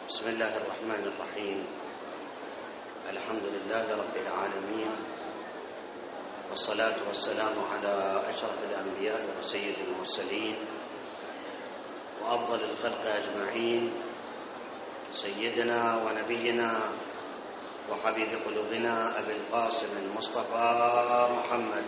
بسم الله الرحمن الرحيم. الحمد لله رب العالمين، والصلاة والسلام على أشرف الأنبياء وسيد المرسلين وأفضل الخلق أجمعين، سيدنا ونبينا وحبيب قلوبنا أبي القاسم المصطفى محمد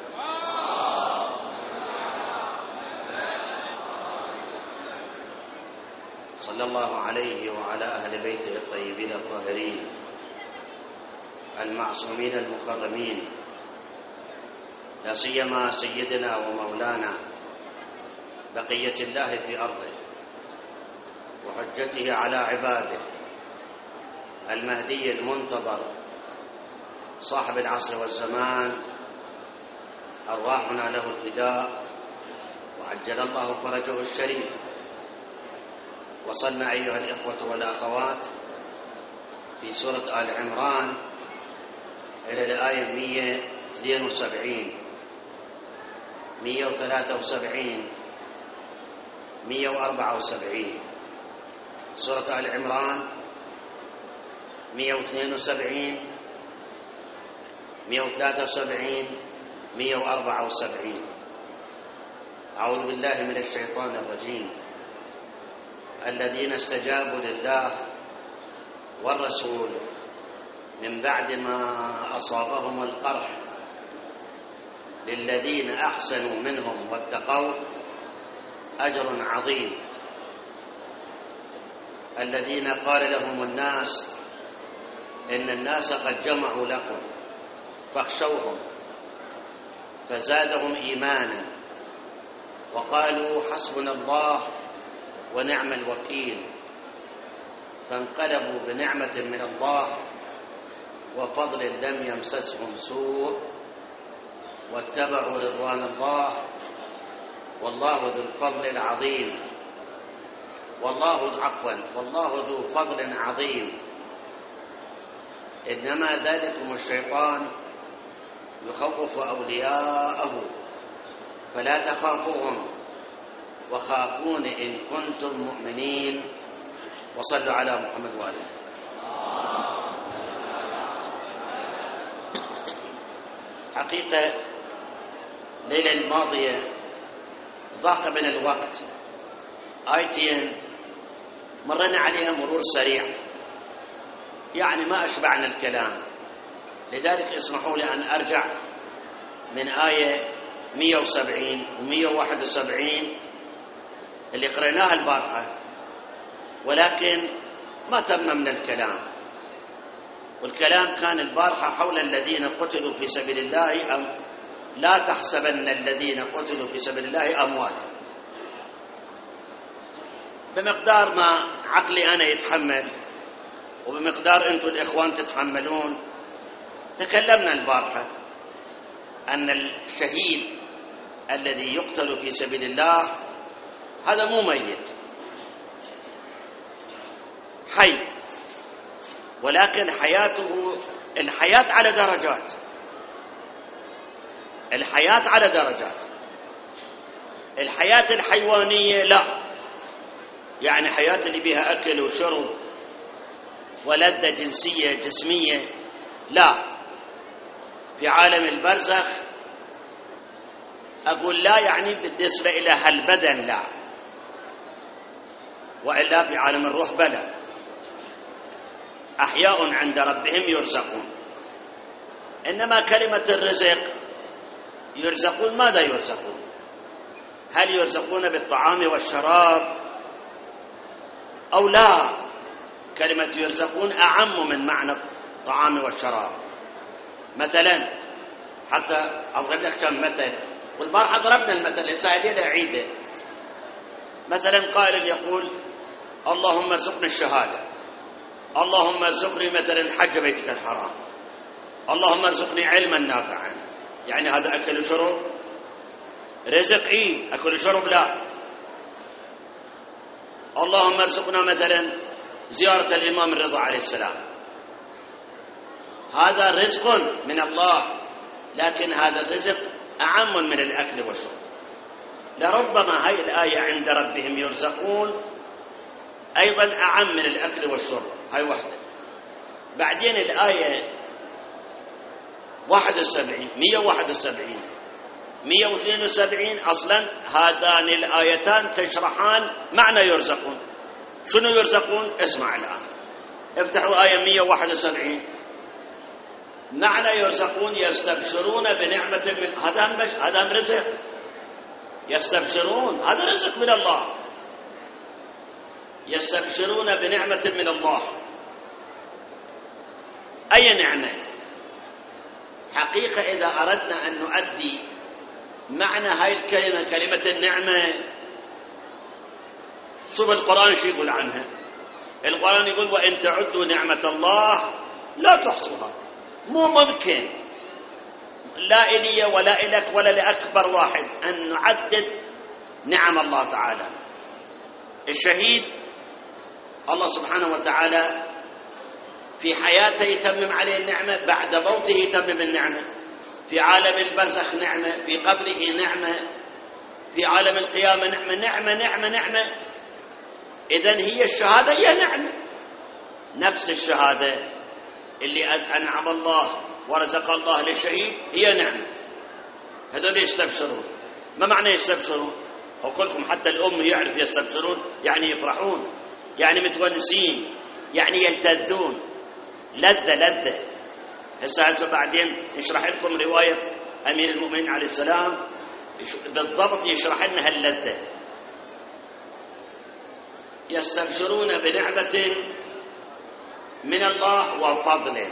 صلى الله عليه وعلى أهل بيته الطيبين الطاهرين المعصومين المكرمين، لا سيما سيدنا ومولانا بقية الله في أرضه وحجته على عباده، المهدي المنتظر صاحب العصر والزمان، أرواحنا له الفداء وعجل الله فرجه الشريف. وصلنا أيها الإخوة والأخوات في سورة آل عمران إلى الآية 172 173 174. سورة آل عمران 172 173 174. أعوذ بالله من الشيطان الرجيم. الذين استجابوا لله والرسول من بعد ما أصابهم القرح للذين أحسنوا منهم واتقوا أجر عظيم. الذين قال لهم الناس إن الناس قد جمعوا لكم فاخشوهم فزادهم إيمانا وقالوا حسبنا الله ونعم الوكيل، فانقلبوا بنعمة من الله وفضل لم يمسسهم سوء واتبعوا رضوان الله والله ذو الفضل العظيم. والله ذو فضل عظيم. إنما ذلكم الشيطان يخوف أولياءه فلا تخافوهم وخافون إن كنتم مؤمنين. وصلوا على محمد وآله. حقيقة الليلة الماضية ضاق بنا الوقت، آيتين مرنا عليها مرور سريع، يعني ما أشبعنا الكلام، لذلك اسمحوا لي أن أرجع من آية 170 و171 اللي قرأناها البارحة، ولكن ما تممنا الكلام. والكلام كان البارحة حول الذين قتلوا في سبيل الله لا تحسبن الذين قتلوا في سبيل الله أمواتا. بمقدار ما عقلي أنا يتحمل وبمقدار أنتم الإخوان تتحملون، تكلمنا البارحة أن الشهيد الذي يقتل في سبيل الله هذا مو ميت، حي، ولكن الحياة على درجات. الحياة الحيوانية لا، يعني حياة اللي بها أكل وشرب ولذة جنسية جسمية لا. في عالم البرزخ أقول لا، يعني بالنسبة إلى هالبدن لا، وإلا في عالم الروح بلى. أحياء عند ربهم يرزقون. إنما كلمة الرزق يرزقون، ماذا يرزقون؟ هل يرزقون بالطعام والشراب أو لا؟ كلمة يرزقون أعم من معنى الطعام والشراب. مثلا حتى أضرب لك كم مثل، والبارحة ضربنا المثل السائلين أعيده. مثلا قائل يقول اللهم ارزقني الشهادة، اللهم ارزقني مثلا حج بيتك الحرام، اللهم ارزقني علما نافعا، يعني هذا أكل وشرب؟ رزق إيه، أكل وشرب لا. اللهم ارزقنا مثلا زيارة الإمام الرضا عليه السلام، هذا رزق من الله، لكن هذا الرزق أعم من الأكل والشرب. لربما هاي الآية عند ربهم يرزقون أيضا أعم من الأكل والشرب. هاي واحدة. بعدين الآية 71 171 172 أصلا هذان الآيتان تشرحان معنى يرزقون. شنو يرزقون؟ اسمع الآن، افتحوا آية 171. معنى يرزقون يستبشرون بنعمة من هذا رزق. يستبشرون هذا رزق من الله. يستبشرون بنعمة من الله. أي نعمة؟ حقيقة إذا أردنا أن نؤدي معنى هاي الكلمة، كلمة النعمة، شوف القرآن شو يقول عنها. القرآن يقول وإن تعدوا نعمة الله لا تحصوها. مو ممكن، لا إلي ولا إلك ولا لأكبر واحد أن نعدد نعم الله تعالى. الشهيد الله سبحانه وتعالى في حياته يتمم عليه النعمة، بعد موته يتمم النعمة، في عالم البرزخ نعمة، في قبره نعمة، في عالم القيامة نعمة نعمة نعمة نعمة. إذن هي الشهادة هي نعمة. نفس الشهادة اللي أنعم الله ورزق الله للشهيد هي نعمة. هذول يستبشرون. ما معنى يستبشرون؟ أقول لكم حتى الأم يعرف يستبشرون يعني يفرحون، يعني متونسين، يعني يلتذون، لذة. هسه بعدين نشرح لكم رواية أمير المؤمنين عليه السلام بالضبط، يشرح لنا هاللذة. يستبشرون بنعمة من الله وفضل.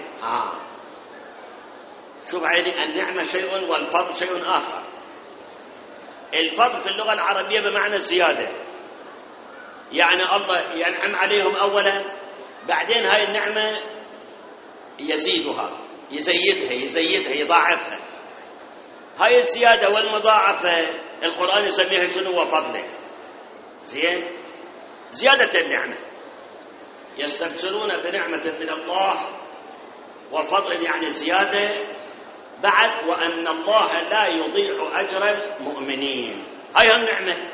شوف عيني، النعمة شيء والفضل شيء آخر. الفضل في اللغة العربية بمعنى الزيادة، يعني الله ينعم عليهم أولا، بعدين هاي النعمة يزيدها، يزيدها يضاعفها. هاي الزيادة والمضاعفة القرآن يسميها شنو؟ وفضله. زين، زيادة النعمة. يستبشرون بنعمة من الله وفضل يعني زيادة. بعد وأن الله لا يضيع أجر المؤمنين. هاي النعمة،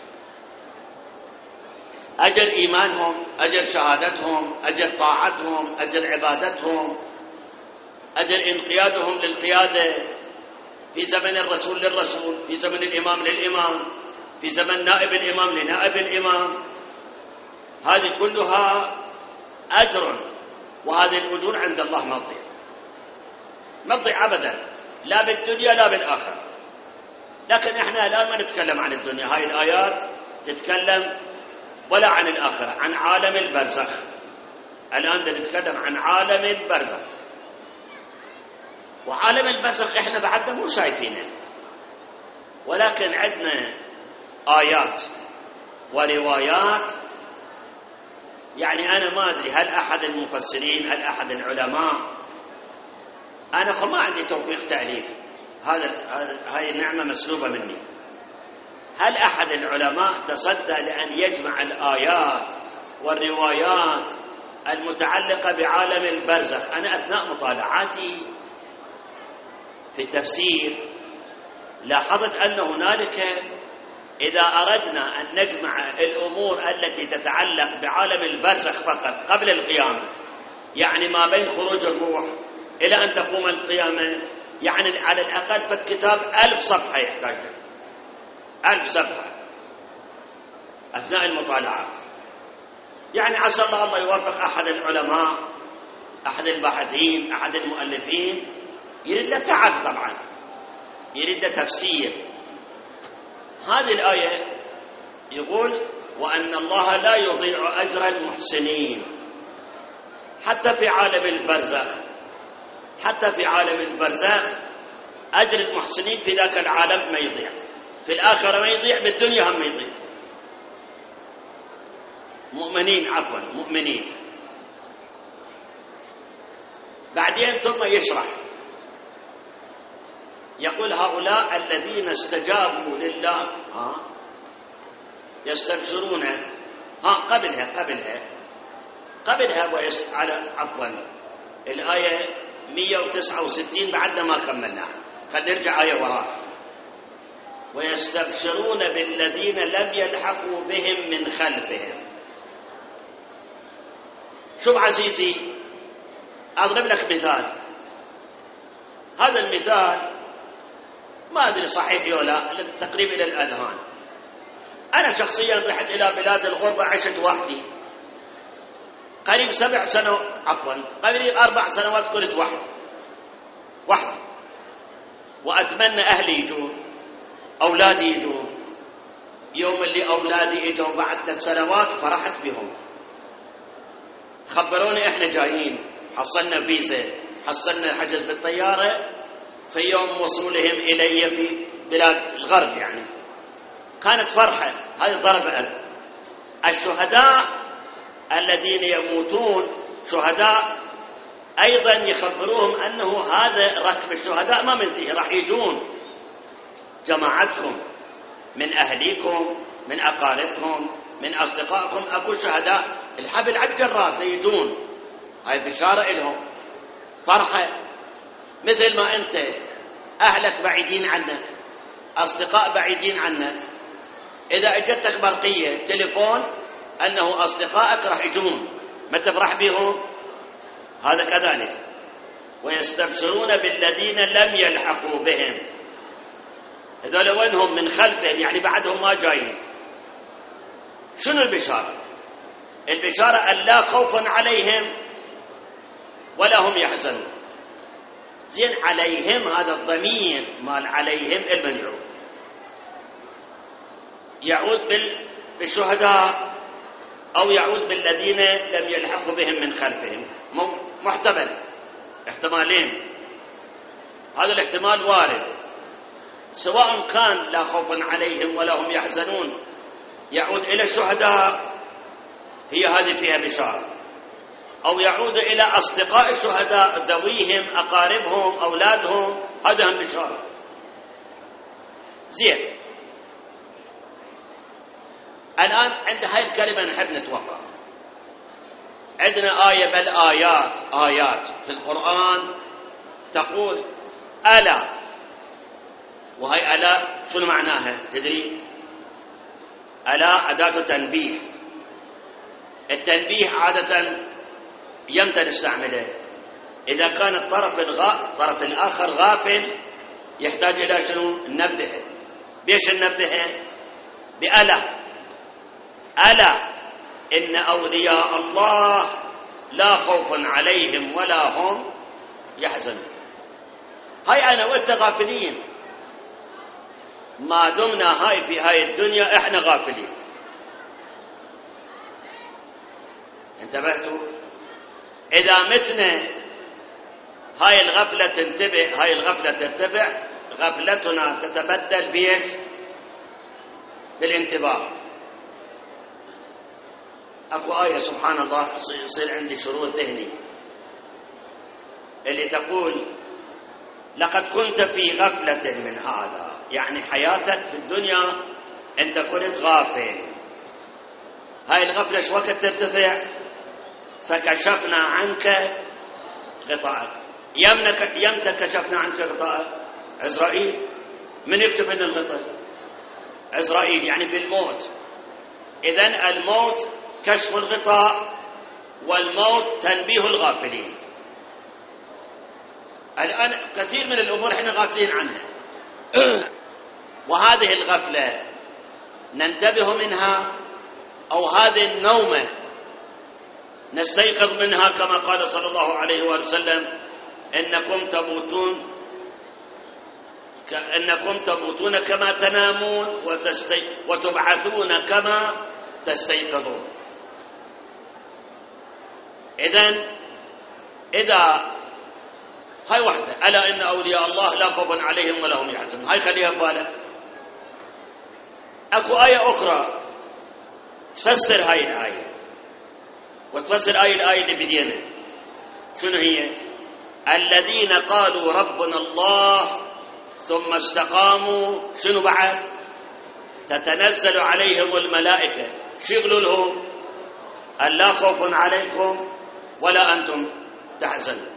أجر إيمانهم، أجر شهادتهم، أجر طاعتهم، أجر عبادتهم، أجر انقيادهم للقيادة، في زمن الرسول للرسول، في زمن الإمام للإمام، في زمن نائب الإمام لنائب الإمام. هذه كلها أجر، وهذه الأجور عند الله ما تضيع أبدا، لا بالدنيا لا بالآخرة. لكن إحنا الآن ما نتكلم عن الدنيا. هاي الآيات تتكلم ولا عن الآخرة، عن عالم البرزخ. الآن نتكلم عن عالم البرزخ. وعالم البرزخ إحنا بعدنا مو شايفينه، ولكن عندنا آيات وروايات. يعني أنا ما أدري هل أحد المفسرين، هل أحد العلماء، أنا ما عندي توفيق تأليف، هاي النعمة مسلوبة مني. هل أحد العلماء تصدى لأن يجمع الآيات والروايات المتعلقة بعالم البرزخ؟ أنا أثناء مطالعاتي في التفسير لاحظت أن هنالك، إذا أردنا أن نجمع الأمور التي تتعلق بعالم البرزخ فقط قبل القيامة، يعني ما بين خروج الروح إلى أن تقوم القيامة، يعني على الأقل فكتاب 1000 صفحة يحتاج، 1000 صفحة أثناء المطالعات. يعني عسى الله يوفق أحد العلماء، أحد الباحثين، أحد المؤلفين، يريد له تعب طبعا، يريد له تفسير. هذه الآية يقول وأن الله لا يضيع أجر المحسنين. حتى في عالم البرزخ، حتى في عالم البرزخ أجر المحسنين في ذاك العالم ما يضيع، في الآخرة ما يضيع، بالدنيا هم ما يضيع. مؤمنين. بعدين ثم يشرح، يقول هؤلاء الذين استجابوا لله يستبشرون. قبلها الآية 169 بعد ما كملناها، قد نرجع آية وراء. ويستبشرون بالذين لم يلحقوا بهم من خلفهم. شوف عزيزي، أضرب لك مثال. هذا المثال ما أدري صحيح ولا لا، تقريب إلى الأذهان. أنا شخصيا رحت إلى بلاد الغربة، عشت وحدي قريب 7 سنوات، قريب 4 سنوات كنت وحدي، وأتمنى أهلي يجون، أولادي يجون. يوم اللي أولادي إجوا بعد 3 سنوات فرحت بهم، خبروني إحنا جايين، حصلنا فيزا، حصلنا حجز بالطيارة في يوم وصولهم إلي في بلاد الغرب. يعني كانت فرحة. هذه ضربة. الشهداء الذين يموتون شهداء أيضا يخبروهم أنه هذا ركب الشهداء ما منتهي، راح يجون جماعتكم من أهليكم، من أقاربكم، من أصدقائكم، أكو شهداء الحبل على الجراد يجون. هاي بشارة لهم، فرحة. مثل ما أنت أهلك بعيدين عنك، أصدقاء بعيدين عنك، إذا أجتك برقية تليفون أنه أصدقائك راح يجون، ما تفرح بهم؟ هذا كذلك. ويستبشرون بالذين لم يلحقوا بهم، هذول وينهم؟ من خلفهم، يعني بعدهم ما جايين. شنو البشارة؟ البشارة أن لا خوف عليهم ولا هم يحزنون. زين، عليهم هذا الضمير مال عليهم المن يعود بالشهداء أو يعود بالذين لم يلحقوا بهم من خلفهم. محتمل، احتمالين. هذا الاحتمال وارد، سواء كان لا خوف عليهم ولا هم يحزنون يعود إلى الشهداء، هي هذه فيها بشارة، أو يعود إلى أصدقاء الشهداء، ذويهم، أقاربهم، أولادهم، هذا هم بشارة. زين، الآن عند هاي الكلمة نحب نتوقع. عندنا آية، بل آيات في القرآن تقول ألا، وهي ألا شنو معناها تدري؟ ألا أداة تنبيه. التنبيه عادة يمتى نستعمله؟ إذا كان الطرف الآخر غافل يحتاج إلى شنو؟ ننبهه. بيش ننبهه؟ بألا. ألا إن أولياء الله لا خوف عليهم ولا هم يحزنون. هاي أنا وأنت غافلين، ما دمنا هاي في هاي الدنيا إحنا غافلين. انتبهتوا؟ إذا متنا هاي الغفلة تنتبه، هاي الغفلة تتبع، غفلتنا تتبدل بيش؟ بالانتباه. أكو آية سبحان الله يصير عندي شروط ذهني اللي تقول لقد كنت في غفلة من هذا، يعني حياتك في الدنيا أنت كنت غافل. هاي الغفلة شو وقت ترتفع؟ فكشفنا عنك غطاءك. يمتى كشفنا عنك غطاءك؟ عزرائيل. من يكتب لنا الغطاء؟ عزرائيل، يعني بالموت. إذن الموت كشف الغطاء، والموت تنبيه الغافلين. الآن كثير من الأمور احنا غافلين عنها وهذه الغفلة ننتبه منها، أو هذه النومة نستيقظ منها، كما قال صلى الله عليه وآله وسلم إنكم تموتون كما تنامون وتبعثون كما تستيقظون. إذا هاي واحدة، ألا إن أولياء الله لا خوف عليهم ولا هم يحزنون، هاي خليها ببالك. أكو آية أخرى تفسر هاي الآية وتفسر الآية اللي بدينا. شنو هي؟ الذين قالوا ربنا الله ثم استقاموا، شنو بعد؟ تتنزل عليهم الملائكة، شغلوا لهم أن لا خوف عليكم ولا أنتم تحزنون.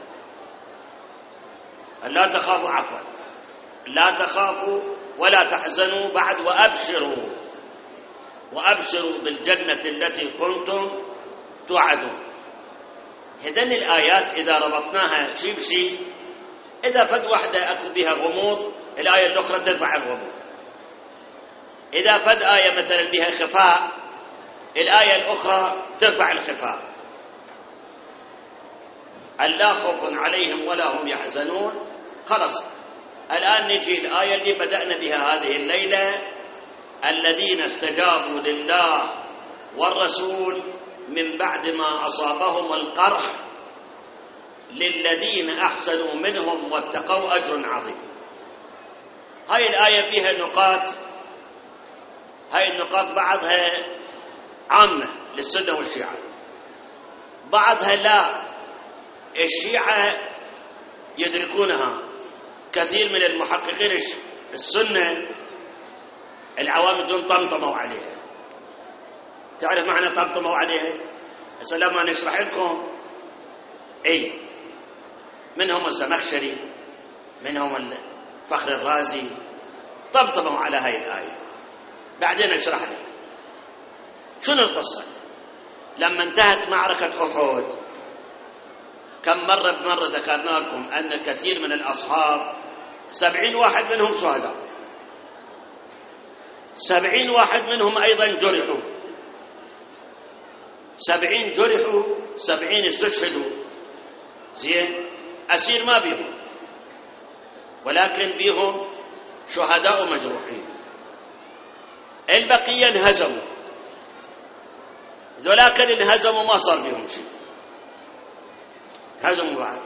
لا تخافوا، عفوا، لا تخافوا ولا تحزنوا بعد، وأبشروا بالجنة التي كنتم توعدون. هذين الآيات إذا ربطناها شيء بشيء، إذا فد واحدة أكو بها غموض الآية الأخرى تتبع الغموض، إذا فد آية مثلا بها خفاء الآية الأخرى ترفع الخفاء. ألا خوف عليهم ولا هم يحزنون. خلص الآن نجي الآية اللي بدأنا بها هذه الليلة: الذين استجابوا لله والرسول من بعد ما أصابهم القرح للذين أحسنوا منهم واتقوا أجر عظيم. هاي الآية فيها نقاط، هاي النقاط بعضها عامة للسنة والشيعة، بعضها لا، الشيعة يدركونها. كثير من المحققين السنة العوام دون طمطموا عليها. تعرف معنى طمطموا عليها؟ هسه لما نشرح لكم اي منهم الزمخشري، منهم الفخر الرازي، طمطموا على هاي الآية. بعدين اشرح لك شنو القصة. لما انتهت معركة أحد كم مرة ذكرنا لكم أن كثير من الأصحاب 70 واحد منهم شهداء، 70 واحد منهم أيضا جرحوا، 70 جرحوا، 70 استشهدوا. زين، أسير ما بيهم، ولكن بيهم شهداء ومجروحين. البقية انهزموا، ذولاك اللي انهزموا ما صار بيهم شيء، هزموا بعد،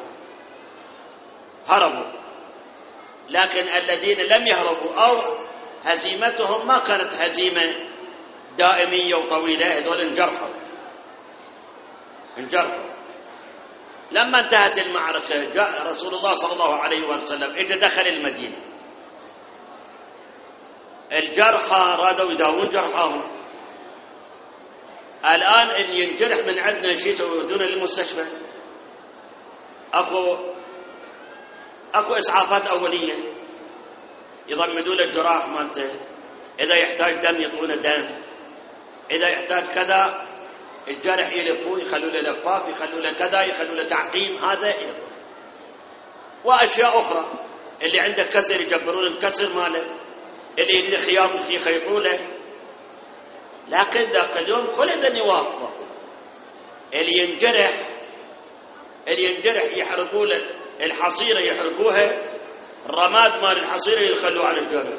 هربوا. لكن الذين لم يهربوا أو هزيمتهم ما كانت هزيمة دائمية وطويلة، هذول انجرحوا. لما انتهت المعركة جاء رسول الله صلى الله عليه وسلم، اجى دخل المدينة. الجرحى رادوا يداوون جرحاهم. الآن اللي ينجرح من عندنا شيء يودونه للمستشفى، اكو اسعافات اوليه يضمدوا له الجراح مالته، اذا يحتاج دم يعطونه دم، اذا يحتاج كذا الجرح يلفوه، يخلوا له لفاف، يخلوا له كذا، يخلوا له تعقيم، هذا واشياء اخرى. اللي عنده كسر يجبرون الكسر ماله، اللي يريد خياط يخيطوا له. لكن ذاك اليوم كل هذا يوافق. اللي ينجرح يحرقوا له الحصيرة، يحرقوها، الرماد مال الحصيرة يخلوه على الجرح.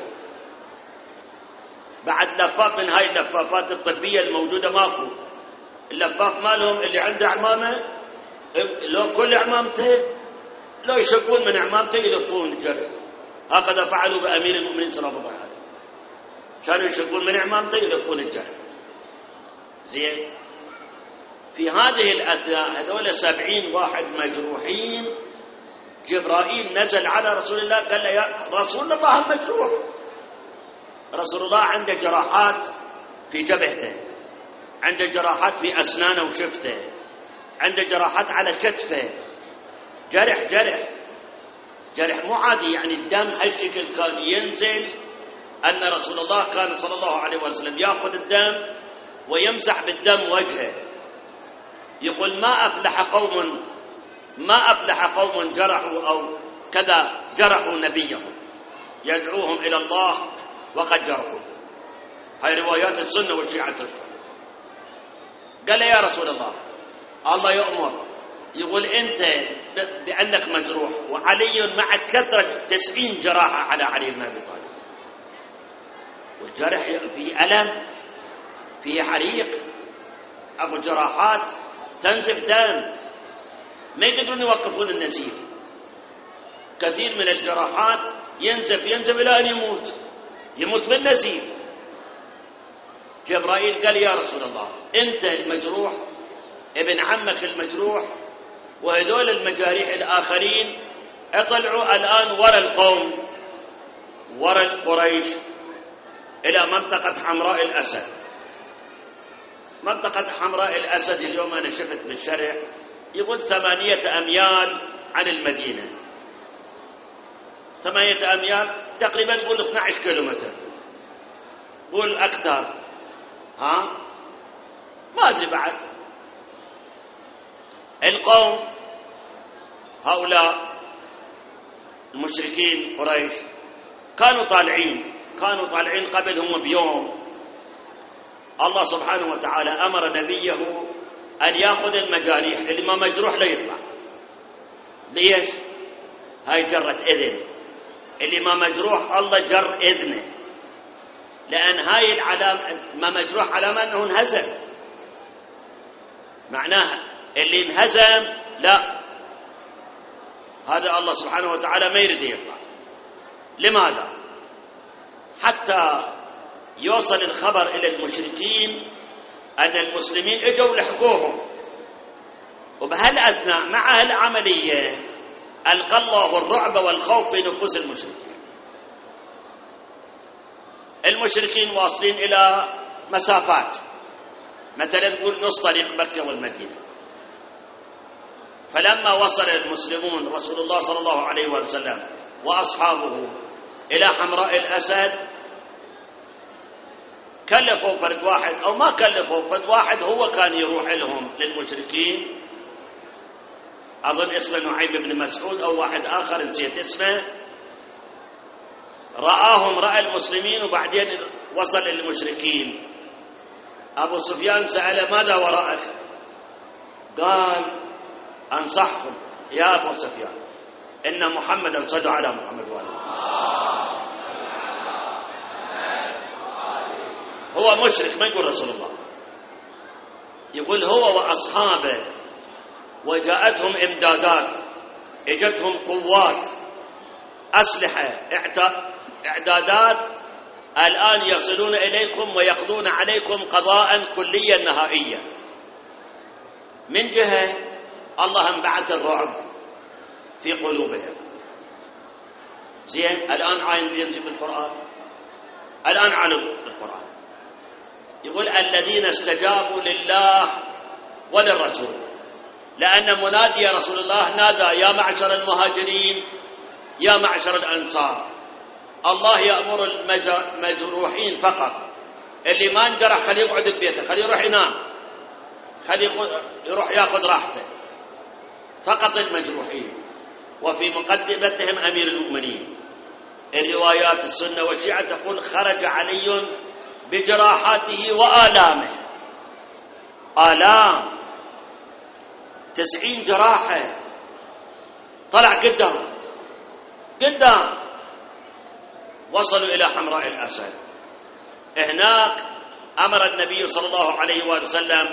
بعد لفاف من هاي اللفافات الطبية الموجودة ماكو. اللفاف مالهم اللي عنده عمامة، لو كل عمامته لو يشقون من عمامته يلفون الجرح. هكذا فعلوا بأمير المؤمنين صلى الله عليه وسلم، كانوا يشقون من عمامته يلفون الجرح. زين، في هذه الأثناء هذول 70 واحد مجروحين، جبرائيل نزل على رسول الله قال له: يا رسول الله مجروح. رسول الله عنده جراحات في جبهته، عنده جراحات في أسنانه وشفته، عنده جراحات على كتفه، جرح مو عادي. يعني الدم هالشكل كان ينزل. أن رسول الله كان صلى الله عليه وسلم يأخذ الدم ويمسح بالدم وجهه، يقول: ما أفلح قوم جرحوا أو كذا جرحوا نبيهم، يدعوهم إلى الله وقد جرحوا. هاي روايات السنة والشيعة تذكر. قال: يا رسول الله يؤمر، يقول أنت بأنك مجروح، وعلي مع كثرة 90 جراحة على علي بن أبي طالب، والجرح فيه ألم، فيه حريق، أبو جراحات تنزف دم، ما يقدرون يوقفون النزيف. كثير من الجراحات ينزف إلى أن يموت بالنزيف. جبرائيل قال: يا رسول الله، أنت المجروح، ابن عمك المجروح، وهذول المجاريح الآخرين اطلعوا الآن وراء القوم، وراء قريش، إلى منطقة حمراء الأسد. منطقة حمراء الأسد اليوم أنا شفت بالشرع يقول 8 أميال عن المدينة، 8 أميال تقريبا قول 12 كيلومتر، قول أكثر، ما أدري بعد. القوم هؤلاء المشركين قريش كانوا طالعين قبلهم بيوم. الله سبحانه وتعالى أمر نبيه أن يأخذ المجاريح، اللي ما مجروح لا يطلع. ليش؟ هاي جرت إذن، اللي ما مجروح الله جر إذنه، لأن هاي العلامة ما مجروح علامة أنه انهزم، معناها اللي انهزم لا، هذا الله سبحانه وتعالى ما يريد يطلع. لماذا؟ حتى يوصل الخبر إلى المشركين أن المسلمين اجوا لحقوهم، وبهالأثناء مع هالعملية ألقى الله الرعب والخوف في نفوس المشركين واصلين إلى مسافات، مثلا نقول نص طريق مكة والمدينة. فلما وصل المسلمون رسول الله صلى الله عليه وسلم وأصحابه إلى حمراء الأسد، كلفوا فرد واحد أو ما كلفوا فرد واحد، هو كان يروح لهم للمشركين، أظن اسمه نعيم بن مسعود أو واحد آخر نسيت اسمه، رآهم رأى المسلمين وبعدين وصل للمشركين. أبو سفيان سأل ماذا وراءك؟ قال أنصحكم يا أبو سفيان إن محمدا صلوا على محمد وآله. هو مشرك ما يقول رسول الله، يقول هو وأصحابه، وجاءتهم إمدادات، اجتهم قوات، أسلحة، إعدادات، الآن يصلون إليكم ويقضون عليكم قضاء كليا نهائيا. من جهة الله انبعث الرعب في قلوبهم. زين، الآن عاين بينزل بالقرآن، الآن عالم بالقرآن يقول الذين استجابوا لله وللرسول، لأن منادي رسول الله نادى يا معشر المهاجرين يا معشر الأنصار. الله يأمر المجروحين فقط، اللي ما انجرح خليه يقعد ببيته، خليه يروح ينام، خليه يروح ياخذ راحته، فقط المجروحين. وفي مقدمتهم أمير المؤمنين. الروايات السنة والشيعة تقول خرج علي بجراحاته وآلامه، آلام 90 جراحة، طلع قدام وصلوا إلى حمراء الأسد. هناك أمر النبي صلى الله عليه وسلم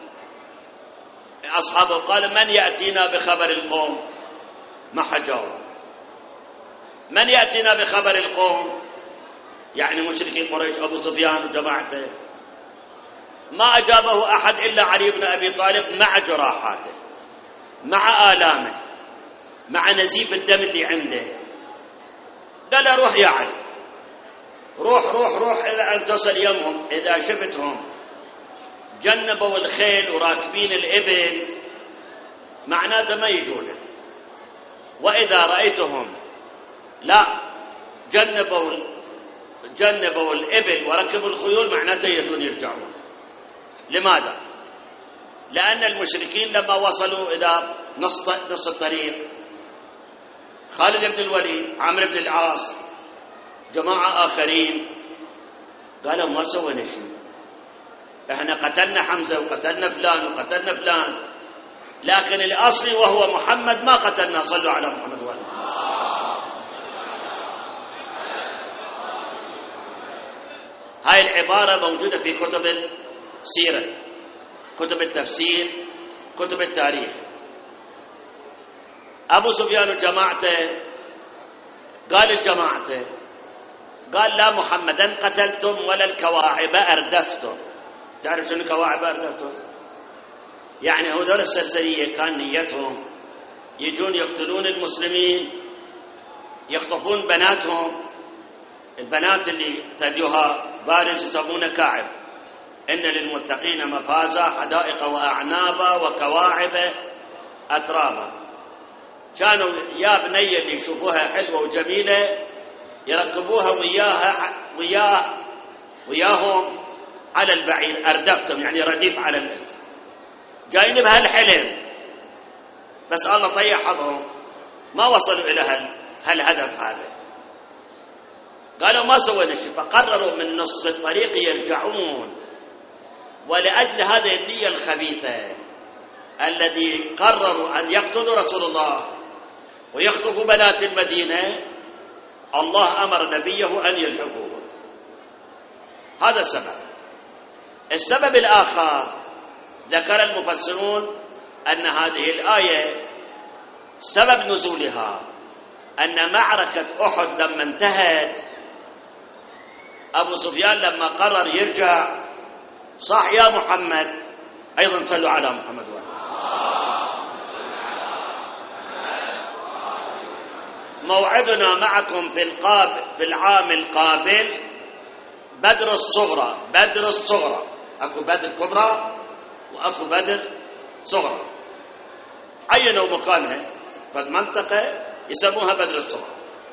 أصحابه، قال من يأتينا بخبر القوم؟ ما حجاوا. من يأتينا بخبر القوم؟ يعني مشركي قريش، أبو سفيان وجماعته. ما أجابه أحد إلا علي بن أبي طالب مع جراحاته، مع آلامه، مع نزيف الدم اللي عنده. قال روح يا علي، روح إلى أن تصل يمهم. إذا شفتهم جنبوا الخيل وراكبين الإبل معناته ما يجونه، وإذا رأيتهم لا جنبوا الإبل وركبوا الخيول معناته يريدون يرجعون. لماذا؟ لأن المشركين لما وصلوا إلى نص الطريق، خالد بن الوليد، عمرو بن العاص، جماعة آخرين قالوا ما سوينا شيء، احنا قتلنا حمزة وقتلنا فلان وقتلنا فلان، لكن الأصلي وهو محمد ما قتلنا، صلوا على محمد وآله. هاي العبارة موجودة في كتب السيرة، كتب التفسير، كتب التاريخ. أبو سفيان وجماعته قال الجماعته، قال لا محمدا قتلتم ولا الكواعب أردفتم. تعرف شنو الكواعب أردفتم؟ يعني هذول السرسرية كان نيتهم يجون يقتلون المسلمين، يخطفون بناتهم، البنات اللي تديوها بارز يسمونه كاعب. إن للمتقين مفازا حدائق وأعنابا وكواعب أترابا. كانوا يا بنية اللي يشوفوها حلوة وجميلة يركبوها وياهم على البعير، أردفتم يعني رديف على جايين بهالحلم. بس الله طيح حظهم، ما وصلوا إلى هالهدف هذا. قالوا ما سوينا شيء، فقرروا من نصف الطريق يرجعون. ولأجل هذه النية الخبيثة الذي قرروا أن يقتلوا رسول الله ويخطفوا بنات المدينة، الله أمر نبيه أن يلحقوه. هذا السبب. السبب الآخر ذكر المفسرون أن هذه الآية سبب نزولها أن معركة أحد لما انتهت، أبو سفيان لما قرر يرجع صاح يا محمد، أيضا صلوا على محمد موعدنا معكم في العام القابل بدر الصغرى. بدر الصغرى، أكو بدر كبرى وأكو بدر صغرى، عينوا مكانها فالمنطقة يسموها بدر الصغرى.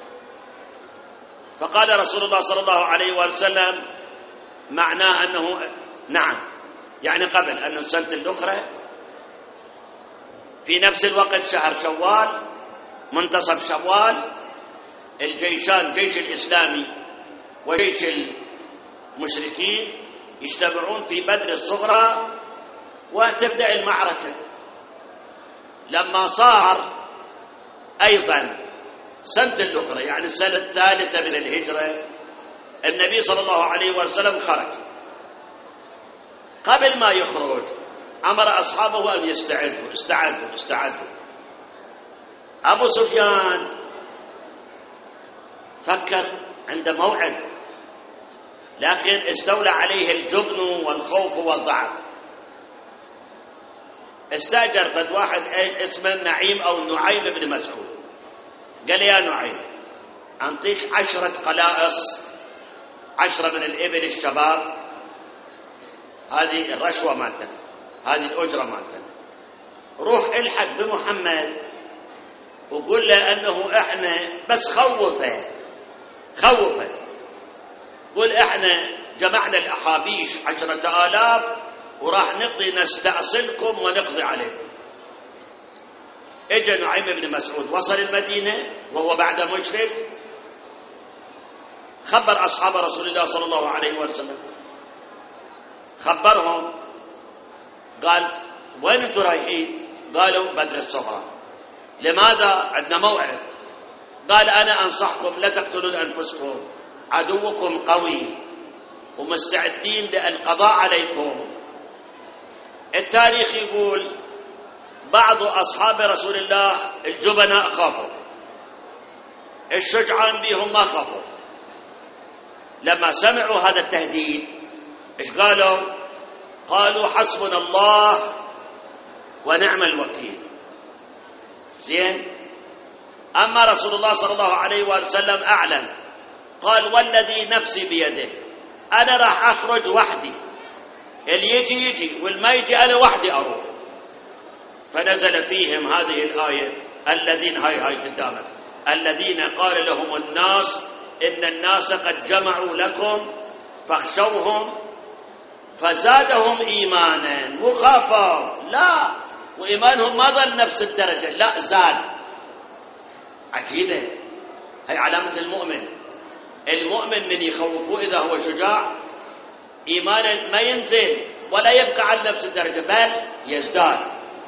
فقال رسول الله صلى الله عليه وسلم معناه أنه نعم، يعني قبل أنه السنة الأخرى في نفس الوقت شهر شوال، منتصف شوال، الجيشان، جيش الإسلامي وجيش المشركين يجتمعون في بدر الصغرى وتبدأ المعركة. لما صار أيضا سنة الأخرى يعني السنة الثالثة من الهجرة، النبي صلى الله عليه وسلم خرج. قبل ما يخرج أمر أصحابه أن استعدوا. أبو سفيان فكر عند موعد، لكن استولى عليه الجبن والخوف والضعف. استأجر فد واحد اسمه نعيم أو نعيم بن مسعود، قال يا نعيم أنطيك 10 قلائص، 10 من الإبل الشباب، هذه الرشوة مالتك، هذه الأجرة مالتك، روح الحق بمحمد وقول له أنه إحنا بس خوفه، قول إحنا جمعنا الأحابيش 10,000 وراح نستأصلكم ونقضي عليكم. اجى نعيم بن مسعود، وصل المدينة وهو بعد مشرك، خبر أصحاب رسول الله صلى الله عليه وسلم، خبرهم، قال وين انتم رايحين؟ قالوا بدر الصغرى. لماذا؟ عندنا موعد. قال أنا أنصحكم لا تقتلون أنفسكم، عدوكم قوي ومستعدين للقضاء عليكم. التاريخ يقول بعض أصحاب رسول الله الجبناء خافوا، الشجعان بهم ما خافوا. لما سمعوا هذا التهديد ايش قالوا؟ قالوا حسبنا الله ونعم الوكيل. زين. أما رسول الله صلى الله عليه وسلم أعلن، قال والذي نفسي بيده أنا راح أخرج وحدي، اللي يجي والما يجي أنا وحدي أروح. فنزل فيهم هذه الآية الذين هاي قدامك، الذين قال لهم الناس إن الناس قد جمعوا لكم فاخشوهم فزادهم إيمانا. مو خافوا، لا، وإيمانهم ما ظل نفس الدرجة، لا زاد. عجيبة، هي علامة المؤمن. المؤمن من يخوفه إذا هو شجاع إيمانا ما ينزل ولا يبقى على نفس الدرجة بل يزداد.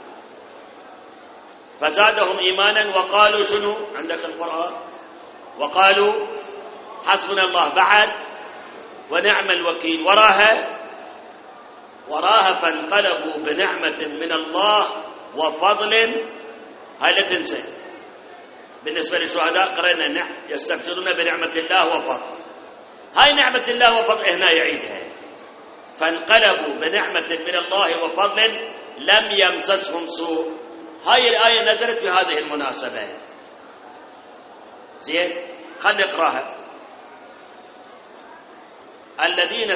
فزادهم إيمانا وقالوا شنو عندك القرآن؟ وقالوا حسبنا الله بعد ونعم الوكيل. وراها فانقلبوا بنعمة من الله وفضل. هاي لا تنسى. بالنسبة للشهداء قرأنا يستبشرون بنعمة الله وفضل. هاي نعمة الله وفضل هنا يعيدها. فانقلبوا بنعمة من الله وفضل لم يمسسهم سوء. هاي الآية نزلت في هذه المناسبة. زين، خلي نقراها. الذين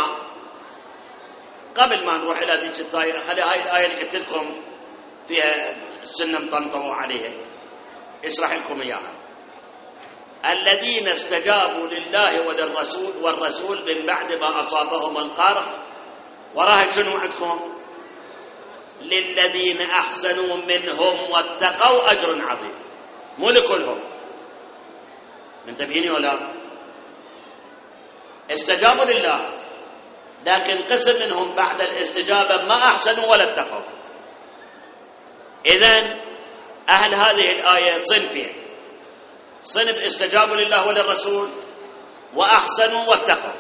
قبل ما نروح إلى ذيك الآية، خلي هاي الآية اللي قلت لكم فيها السنة مطمطموا عليها، اشرح لكم إياها. الذين استجابوا لله والرسول من بعد ما أصابهم القرح. وراها شنو عندكم؟ للذين أحسنوا منهم واتقوا أجر عظيم، مو لكلهم. منتبهين ولا؟ استجابوا لله، لكن قسم منهم بعد الاستجابة ما أحسنوا ولا اتقوا. إذن أهل هذه الآية صنفين: صنف استجابوا لله وللرسول وأحسنوا واتقوا،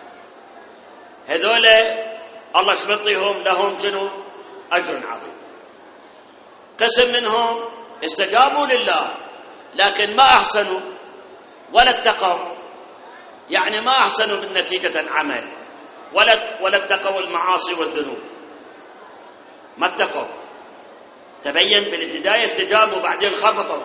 هذول الله شمطيهم لهم شنو؟ أجر عظيم. قسم منهم استجابوا لله لكن ما أحسنوا ولا اتقوا، يعني ما أحسنوا بالنتيجة العمل ولا اتقوا المعاصي والذنوب، ما اتقوا. تبين بالبداية استجابوا وبعدين خربطوا.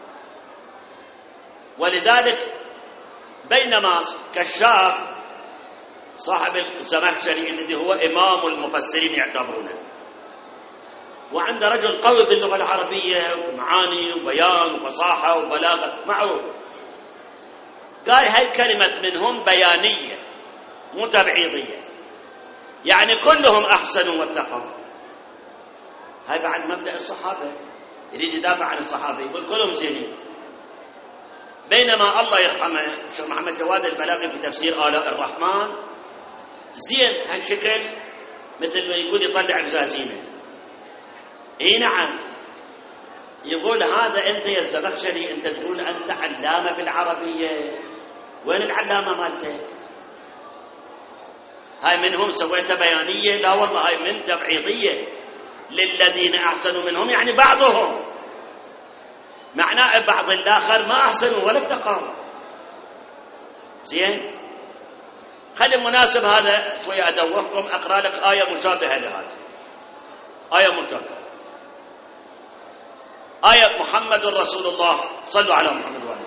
ولذلك بينما كشاف صاحب الزمخشري الذي هو إمام المفسرين يعتبرونه، وعنده رجل قوي باللغة العربية ومعاني وبيان وفصاحة وبلاغة معه، قال هاي كلمة منهم بيانية مو تبعيضية، يعني كلهم أحسنوا واتقوا. هاي بعد مبدأ الصحابة، يريد يدافع عن الصحابة يقول كلهم زينين. بينما الله يرحمه الشيخ محمد جواد البلاغي في تفسير آلاء الرحمن زين هالشكل، مثل ما يقول يطلع بزازينه. اي نعم، يقول هذا انت يا الزمخشري انت تقول انت علامة بالعربية، وين العلامة مالتك؟ هاي منهم سويتها بيانية؟ لا والله هاي من تبعيضية. للذين أحسنوا منهم يعني بعضهم، معناه بعض الآخر ما أحسنوا ولا اتقوا. زين، خلي مناسب هذا شوية أدوخكم أقرأ لك آية مشابهة لهذا، آية مشابهة، آية محمد رسول الله، صلوا على محمد وآله.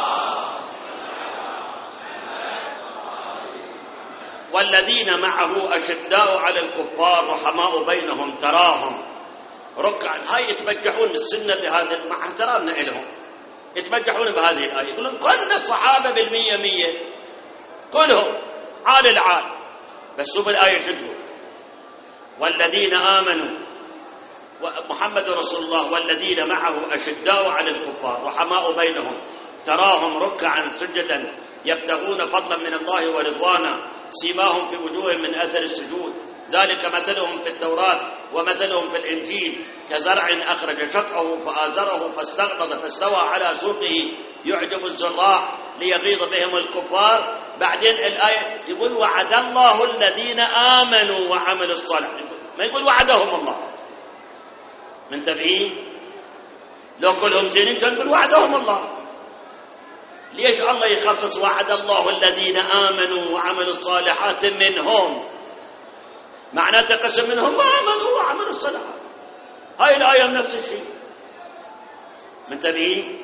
والذين معه أشداء على الكفار رحماء بينهم تراهم ركعا. هاي يتبجحون بالسنة بهذا، مع احترامنا لهم، يتبجحون بهذه الآية، يقولون كل الصحابة بالمية مية، كلهم عال العال، بس شوف الآية شدوا: والذين آمنوا محمد رسول الله والذين معه أشداء على الكفار رحماء بينهم تراهم ركعا سجدا يبتغون فضلا من الله ورضوانا سيماهم في وجوههم من أثر السجود ذلك مثلهم في التوراة ومثلهم في الإنجيل كزرع أخرج شطأه فآزره فاستغلظ فاستوى على سوقه يعجب الزراع ليغيظ بهم الكفار. بعدين الآية يقول وعد الله الذين آمنوا وعملوا الصالحات، ما يقول وعدهم الله. منتبهين؟ لو كلهم زينين كان يقول وعدهم الله. ليش الله يخصص وعد الله الذين آمنوا وعملوا الصالحات منهم؟ معناته قسم منهم وآمنوا وعملوا الصالحات. هاي الآية نفس الشيء. منتبهين؟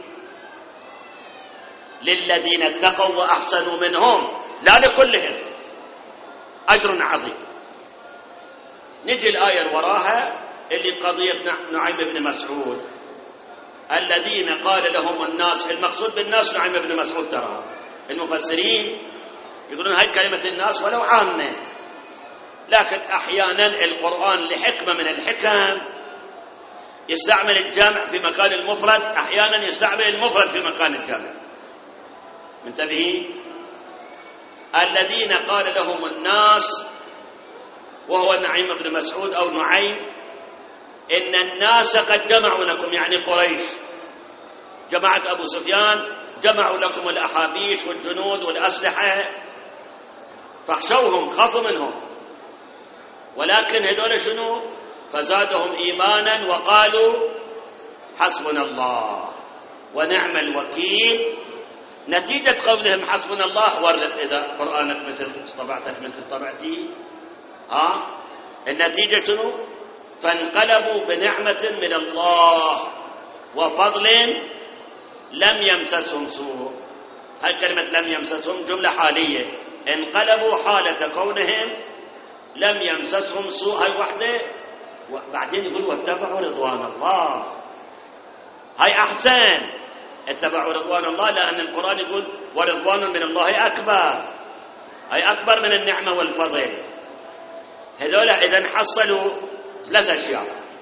للذين اتقوا وأحسنوا منهم، لا لكلهم، أجر عظيم. نجي الآية اللي وراها اللي قضية نعيم بن مسعود، الذين قال لهم الناس، المقصود بالناس نعيم بن مسعود. ترى المفسرين يقولون هاي كلمة الناس ولو عامة، لكن أحيانا القرآن لحكمة من الحكم يستعمل الجمع في مكان المفرد، أحيانا يستعمل المفرد في مكان الجمع. منتبهين؟ الذين قال لهم الناس وهو نعيم بن مسعود أو نعيم، إن الناس قد جمعوا لكم، يعني قريش، جماعة أبو سفيان جمعوا لكم الأحابيش والجنود والأسلحة فاخشوهم، خافوا منهم، ولكن هذول شنو؟ فزادهم إيمانا وقالوا حسبنا الله ونعم الوكيل. نتيجة قولهم حسبنا الله ورد إذا قرآنك مثل طبعتك مثل طبعتي، النتيجة شنو؟ فانقلبوا بنعمة من الله وفضل لم يمسسهم سوء. هاي كلمة لم يمسسهم جملة حالية، انقلبوا حالة كونهم لم يمسسهم سوء، هاي وحدة. وبعدين يقول واتبعوا رضوان الله، هاي أحسن، اتبعوا رضوان الله، لأن القرآن يقول ورضوان من الله أكبر، هاي أكبر من النعمة والفضل. هذول إذن حصلوا ثلاث أشياء: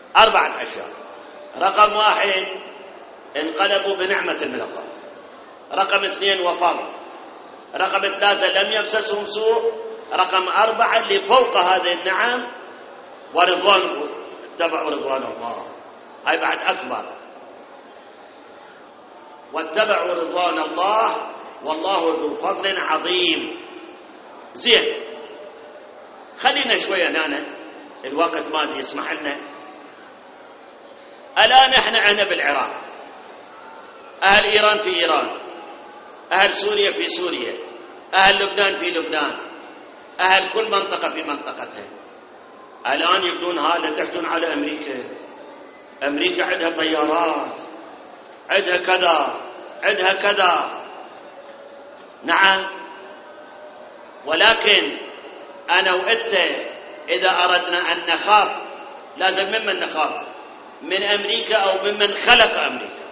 4 أشياء. رقم 1 انقلبوا بنعمة من الله. رقم 2 وفر. رقم 3 لم يمسسهم سوء. رقم 4 اللي فوق هذه النعم ورضوان، اتبعوا رضوان الله، هاي بعد أكبر. واتبعوا رضوان الله والله ذو فضل عظيم. زين، خلينا شوية هنا، الوقت ما يسمح لنا. الآن احنا بالعراق، أهل إيران في إيران، أهل سوريا في سوريا، أهل لبنان في لبنان، أهل كل منطقة في منطقتها. الآن يقولون هذا تحتون على أمريكا، أمريكا عندها طيارات، عندها كذا، عندها كذا. نعم، ولكن أنا وأنت إذا أردنا أن نخاف لازم ممن نخاف؟ من أمريكا أو ممن خلق أمريكا؟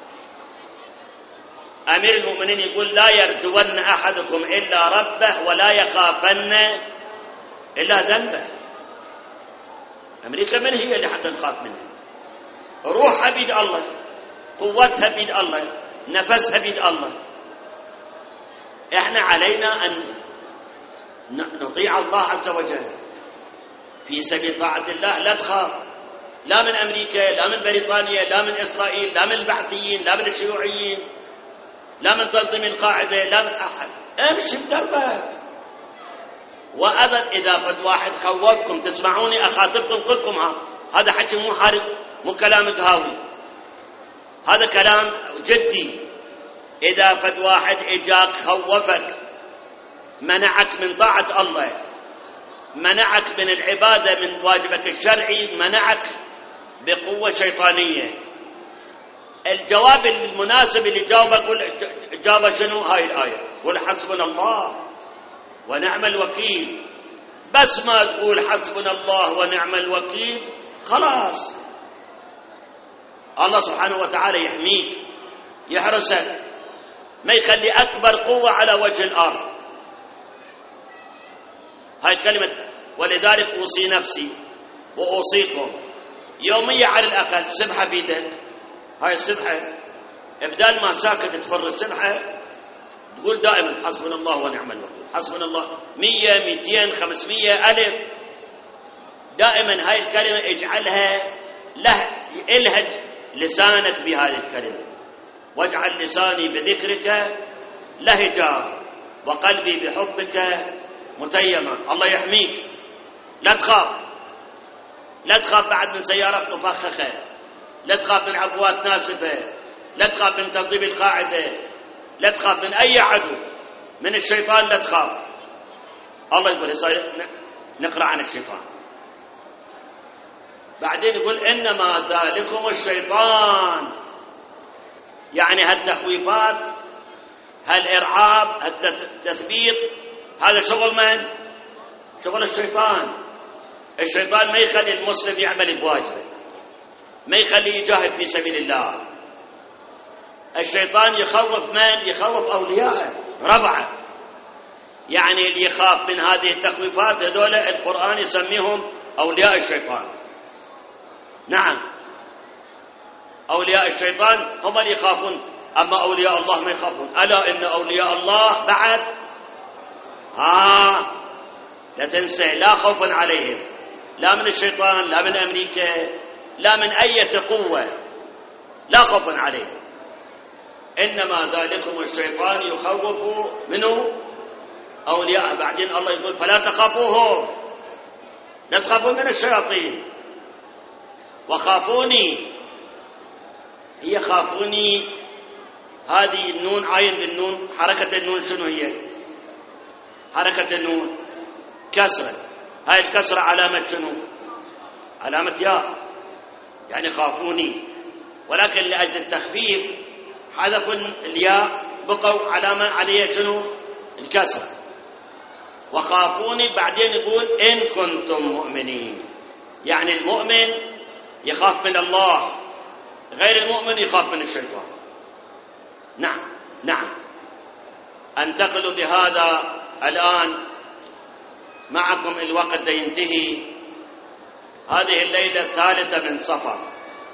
أمير المؤمنين يقول لا يرجون أحدكم إلا ربه ولا يخافن إلا ذنبه. أمريكا من هي اللي حتى نخاف منها؟ روحها بيد الله، قوتها بيد الله، نفسها بيد الله. احنا علينا أن نطيع الله عز وجل في سبيل طاعة الله. لا تخاف لا من أمريكا، لا من بريطانيا، لا من إسرائيل، لا من البعثيين، لا من الشيوعيين، لا من تنظيم القاعدة، لا من أحد. امشي بدربك. وأيضا إذا فد واحد خوفكم تسمعوني أخاطبكم كلكم، هذا حكي مو حارب، مو كلام قهاوي، هذا كلام جدي. إذا فد واحد إجاك خوفك، منعك من طاعة الله، منعك من العبادة من واجبك الشرعي، منعك بقوة شيطانية، الجواب المناسب اللي جاوبه قول جاوبه شنو؟ هاي الآية، قول حسبنا الله ونعم الوكيل. بس ما تقول حسبنا الله ونعم الوكيل خلاص الله سبحانه وتعالى يحميك، يحرسك، ما يخلي أكبر قوة على وجه الأرض. هاي كلمة. ولذلك أوصي نفسي وأوصيكم يوميا على الأقل سبحة بيدك. هاي السبحة بدال ما ساكت تفر السبحة تقول دائما حسبنا الله ونعم الوكيل، حسبنا الله 100 200 500 ألف. دائما هاي الكلمة اجعلها الهج لسانك بهذه الكلمة. واجعل لساني بذكرك لهجا وقلبي بحبك متيما. الله يحميك. لا تخاف، لا تخاف بعد من سيارات مفخخة، لا تخاف من عبوات ناسفة، لا تخاف من تنظيم القاعدة، لا تخاف من أي عدو، من الشيطان لا تخاف. الله يقول نقرأ عن الشيطان بعدين يقول إنما ذلكم الشيطان، يعني هالتخويفات، هالإرعاب، هالتثبيط، هذا شغل من؟ شغل الشيطان. الشيطان ما يخلي المسلم يعمل بواجبه، ما يخليه يجاهد في سبيل الله. الشيطان يخوف من؟ يخوف أولياءه ربعه. يعني اللي يخاف من هذه التخويفات هذول القرآن يسميهم أولياء الشيطان. نعم، أولياء الشيطان هم اللي يخافون، أما أولياء الله ما يخافون. ألا إن أولياء الله بعد لا تنسى لا خوف عليهم، لا من الشيطان، لا من أمريكا، لا من أي قوة، لا خوف عليهم. إنما ذلكم الشيطان يخوف منه أولياء. بعدين الله يقول فلا تخافوهم، لا تخافوا من الشياطين وخافوني. هي خافوني هذه النون عين بالنون، حركة النون شنو هي؟ حركة النون كسرة. هاي الكسرة علامة شنو؟ علامة ياء، يعني خافوني. ولكن لأجل التخفيف حذفوا الياء، بقوا علامة عليها شنو؟ الكسرة. وخافوني بعدين يقول إن كنتم مؤمنين، يعني المؤمن يخاف من الله، غير المؤمن يخاف من الشيطان. نعم نعم. أنتقل بهذا الآن، معكم الوقت ينتهي. هذه الليلة الثالثة من صفر.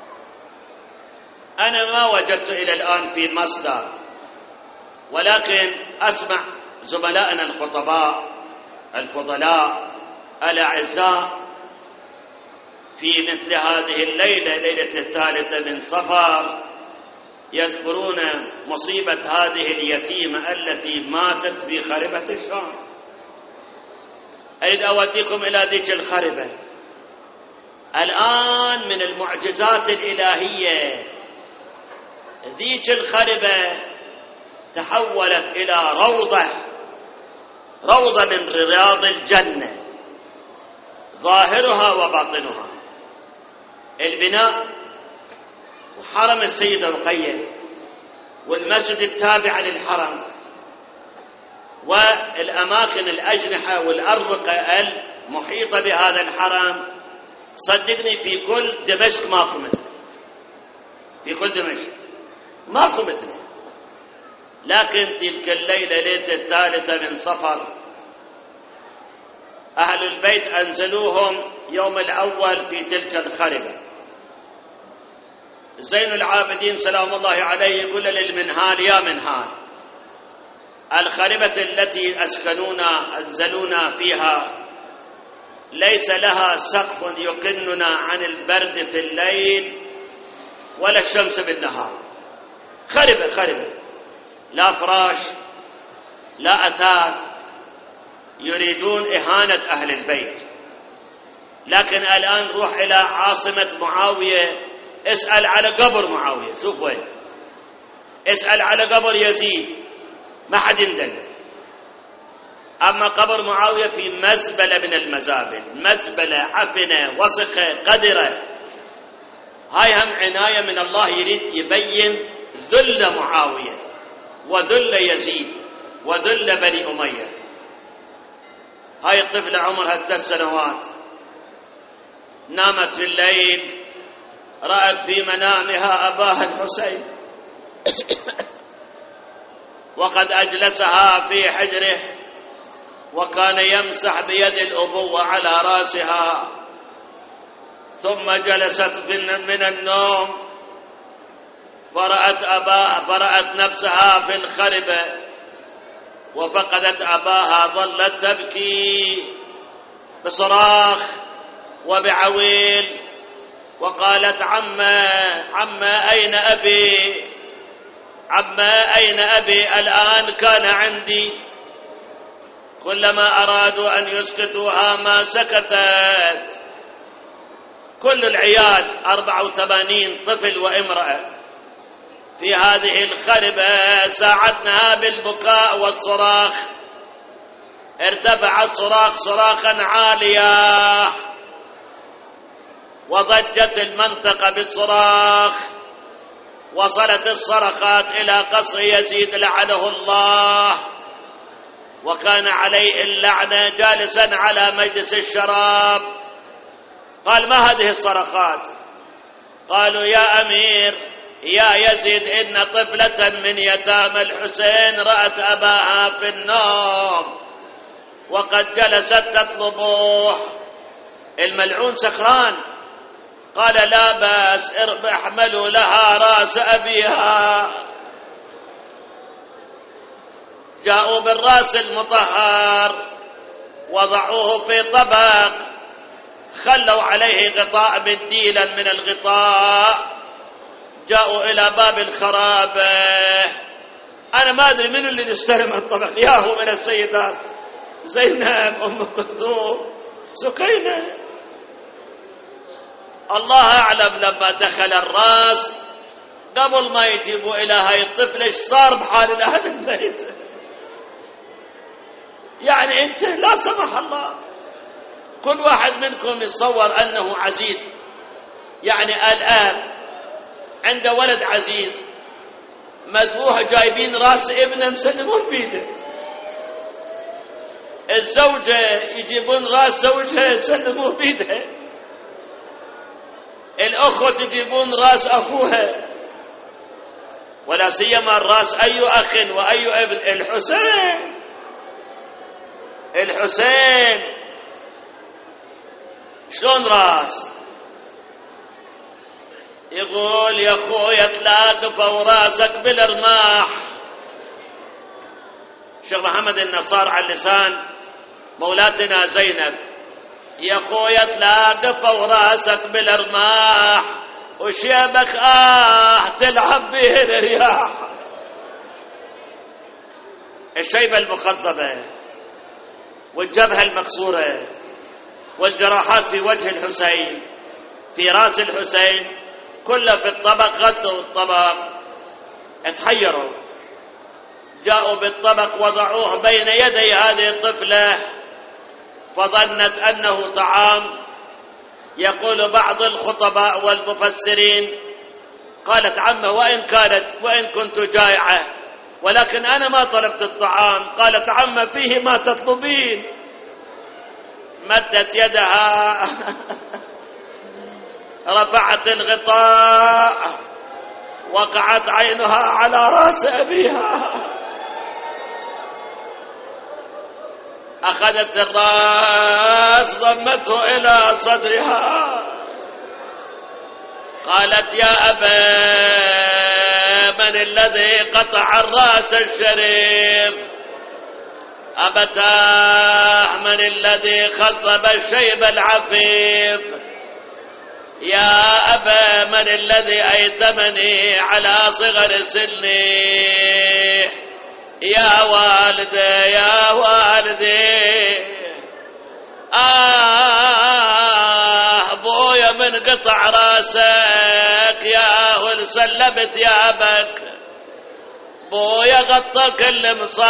أنا ما وجدت إلى الآن في مصدر، ولكن أسمع زملائنا الخطباء الفضلاء الأعزاء في مثل هذه الليلة، ليلة الثالثة من صفر، يذكرون مصيبة هذه اليتيمة التي ماتت في خربة الشام. أريد أوديكم إلى ذيك الخربة. الآن من المعجزات الإلهية ذيك الخربة تحولت إلى روضة من رياض الجنة، ظاهرها وباطنها. البناء وحرم السيدة رقية والمسجد التابع للحرم والأماكن الأجنحة والأرقة المحيطة بهذا الحرم، صدقني في كل دمشق ماكو مثله، في كل دمشق ماكو مثله. لكن تلك الليلة ليلة الثالثة من صفر أهل البيت أنزلوهم يوم الأول في تلك الخربة. زين العابدين سلام الله عليه يقول للمنهال: يا منهال، الخربة التي أنزلونا فيها ليس لها سقف يكننا عن البرد في الليل ولا الشمس بالنهار. خربة لا فراش لا أثاث، يريدون إهانة أهل البيت. لكن الآن روح إلى عاصمة معاوية، اسأل على قبر معاوية، شوف وين، اسأل على قبر يزيد، ما حد يندل. أما قبر معاوية في مزبلة من المزابل، مزبلة عفنة وسخة قذرة. هاي هم عناية من الله، يريد يبين ذل معاوية وذل يزيد وذل بني أمية. هاي الطفلة عمرها 3 سنوات نامت في الليل، رأت في منامها أباها الحسين وقد أجلسها في حجره وكان يمسح بيد الأبوة على رأسها، ثم جلست من النوم فرأت نفسها في الخربة وفقدت أباها، ظلت تبكي بصراخ وبعويل وقالت: عما أين أبي؟ عما أين أبي؟ الآن كان عندي. كلما أرادوا أن يسكتوها ما سكتت. كل العيال 84 طفل وامرأة في هذه الخربة ساعدناها بالبكاء والصراخ. ارتفع الصراخ صراخا عاليا وضجت المنطقة بالصراخ. وصلت الصرخات إلى قصر يزيد لعنه الله، وكان عليه اللعنة جالسا على مجلس الشراب. قال: ما هذه الصرخات؟ قالوا: يا أمير يا يزيد، إن طفلة من يتامى الحسين رأت أباها في النوم وقد جلست تطلبه. الملعون سكران. قال: لا بأس، احملوا لها رأس أبيها. جاءوا بالرأس المطهر وضعوه في طبق، خلوا عليه غطاء منديلا من الغطاء، جاءوا إلى باب الخرابة. أنا ما أدري من اللي استلم الطبق، ياهو من السيدات، زينب، أم كلثوم، سكينة، الله أعلم. لما دخل الرأس قبل ما يجيبوا إلى هاي الطفلة ايش صار بحال أهل البيت؟ يعني أنت لا سمح الله كل واحد منكم يتصور أنه عزيز، يعني الآن عنده ولد عزيز مذبوح، جايبين راس ابنه مسلمون بيده. الزوجة يجيبون راس زوجها يسلموه بيدها. الأخوة يجيبون راس أخوها، ولا سيما الراس أي أخ وأي ابن. الحسين شلون راس؟ يقول يا خويا تلاقف وراسك بالرماح. الشيخ محمد النصار على اللسان مولاتنا زينب، يا خويا تلاقف وراسك بالرماح وشيبك تلعب به الرياح. الشيبة المخضبة والجبهة المكسورة والجراحات في وجه الحسين في راس الحسين كله في الطبق. غدوا الطبق، اتحيروا، جاءوا بالطبق وضعوه بين يدي هذه الطفلة فظنت أنه طعام. يقول بعض الخطباء والمفسرين قالت عمه وإن كنت جائعة ولكن أنا ما طلبت الطعام. قالت عمه فيه ما تطلبين. مدت يدها رفعت الغطاء، وقعت عينها على رأس أبيها، أخذت الرأس ضمته إلى صدرها، قالت يا أبا من الذي قطع الرأس الشريف؟ أبتاه من الذي خضب الشيب العفيف؟ يا أبا من الذي أيتمني على صغر سني؟ يا والدي يا والدي، بويا من قطع راسك يا ولسلبت يابك، بويا غطى كل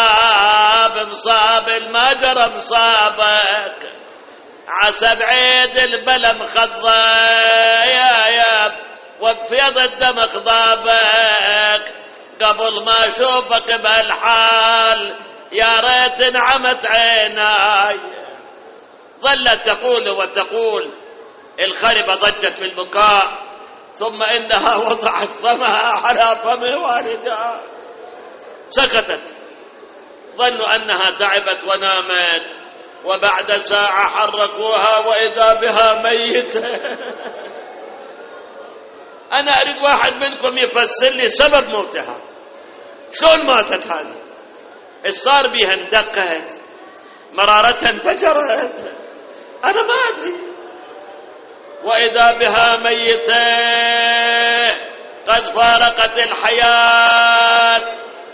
مصاب المجرى مصابك، عسى بعيد البلا مخضى يا وبفيض الدم خضابك، قبل ما اشوفك بهالحال يا ريت انعمت عيناي. ظلت تقول وتقول، الخربة ضجت بالبكاء، ثم انها وضعت فمها على فم والدها، سكتت. ظنوا انها تعبت ونامت، وبعد ساعة حركوها وإذا بها ميتة. أنا أريد واحد منكم يفسر لي سبب موتها، شلون ماتت هذه؟ إيش صار بها؟ اندقت، مرارتها انفجرت، أنا ما أدري. وإذا بها ميتة قد فارقت الحياة.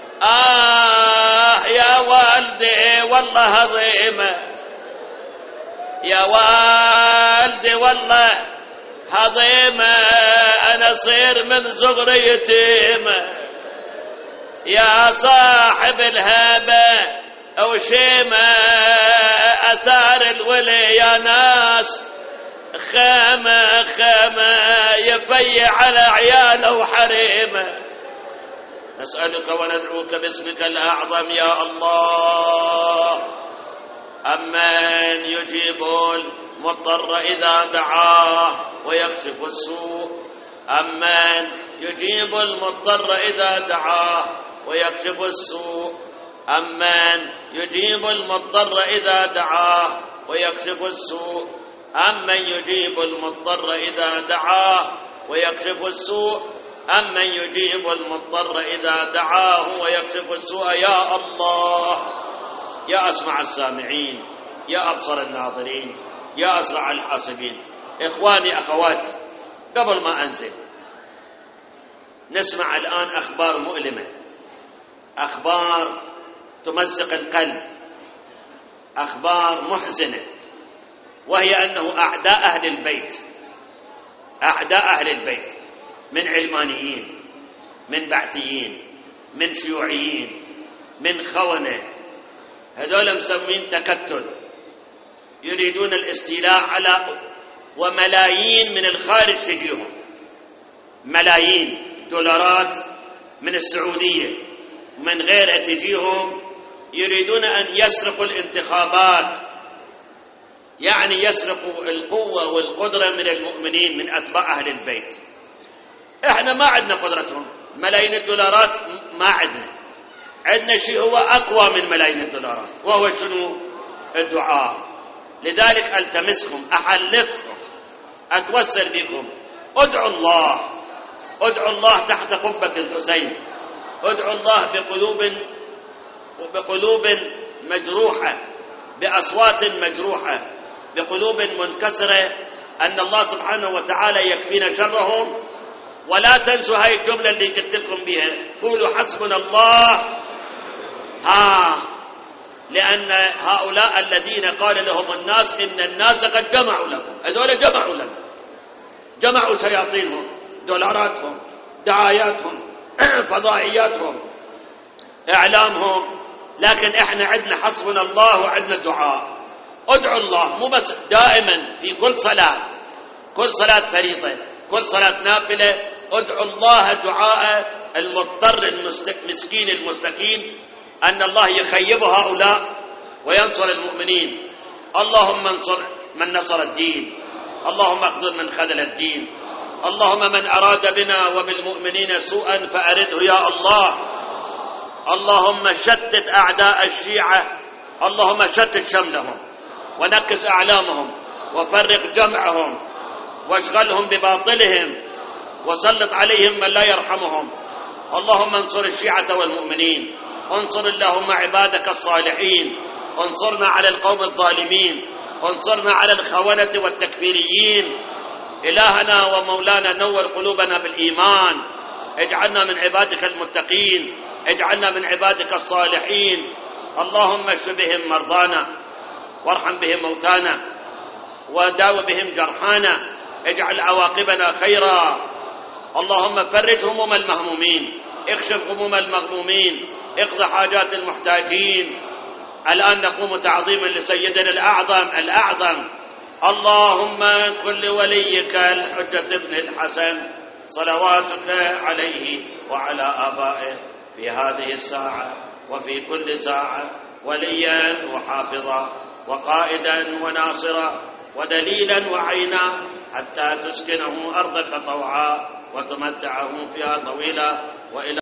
يا والدي والله هضيمة، يا والدي والله هضيمة، أنا صير من صغري يتيمة، يا صاحب الهبة وشيمة، أثار الولي يا ناس خيمة يفيع على عياله وحريمه. نسألك وندعوك باسمك الأعظم يا الله، أمن يجيب المضطر إذا دعاه ويكشف السوء، أمن يجيب المضطر إذا دعاه ويكشف السوء، أمن يجيب المضطر إذا دعاه ويكشف السوء، أمن يجيب المضطر إذا دعاه ويكشف السوء، أمن يجيب المضطر إذا دعاه ويكشف السوء. يا الله، يا أسمع السامعين، يا أبصر الناظرين، يا أسرع الحاسبين. إخواني أخواتي، قبل ما أنزل نسمع الآن أخبار مؤلمة، أخبار تمزق القلب، أخبار محزنة، وهي أنه أعداء أهل البيت من علمانيين، من بعثيين، من شيوعيين، من خونة، هذول مسمين تكتل، يريدون الاستيلاء على، وملايين من الخارج تجيهم، ملايين دولارات من السعودية ومن غيرها تجيهم، يريدون أن يسرقوا الانتخابات، يعني يسرقوا القوة والقدرة من المؤمنين من أتباع أهل البيت. إحنا ما عندنا قدرتهم، ملايين الدولارات ما عندنا شيء هو أقوى من ملايين الدولارات، وهو شنو؟ الدعاء. لذلك ألتمسكم، أحلفكم أتوسل بكم، ادعوا الله تحت قبة الحسين، ادعوا الله بقلوب مجروحة، بأصوات مجروحة، بقلوب منكسرة، أن الله سبحانه وتعالى يكفينا شرهم. ولا تنسوا هاي الجملة اللي قلت لكم بها، قولوا حسبنا الله. لأن هؤلاء الذين قال لهم الناس إن الناس قد جمعوا لكم، هذول جمعوا لنا، جمعوا شياطينهم، دولاراتهم، دعاياتهم، فضائياتهم، إعلامهم، لكن إحنا عندنا حسبنا الله وعندنا دعاء. ادعوا الله، مو بس دائما في كل صلاة فريضة، كل صلاة نافلة، ادعوا الله دعاء المضطر المسكين المستكين، أن الله يخيب هؤلاء وينصر المؤمنين. اللهم انصر من نصر الدين، اللهم اخذل من خذل الدين، اللهم من أراد بنا وبالمؤمنين سوءا فأرده يا الله. اللهم شتت أعداء الشيعة، اللهم شتت شملهم ونكس أعلامهم وفرق جمعهم واشغلهم بباطلهم وسلط عليهم من لا يرحمهم. اللهم انصر الشيعة والمؤمنين، انصر اللهم عبادك الصالحين، انصرنا على القوم الظالمين، انصرنا على الخونة والتكفيريين. إلهنا ومولانا نور قلوبنا بالإيمان، اجعلنا من عبادك المتقين، اجعلنا من عبادك الصالحين. اللهم اشف بهم مرضانا وارحم بهم موتانا وداو بهم جرحانا، اجعل عواقبنا خيرا. اللهم فرج هموم المهمومين، اكشف هموم المغمومين، اقض حاجات المحتاجين. الآن نقوم تعظيما لسيدنا الأعظم. اللهم كن لوليك الحجة ابن الحسن صلواتك عليه وعلى آبائه في هذه الساعة وفي كل ساعة وليا وحافظا وقائدا وناصرا ودليلا وعينا، حتى تسكنه أرضك طوعا وتمتعه فيها طويلا. وإلى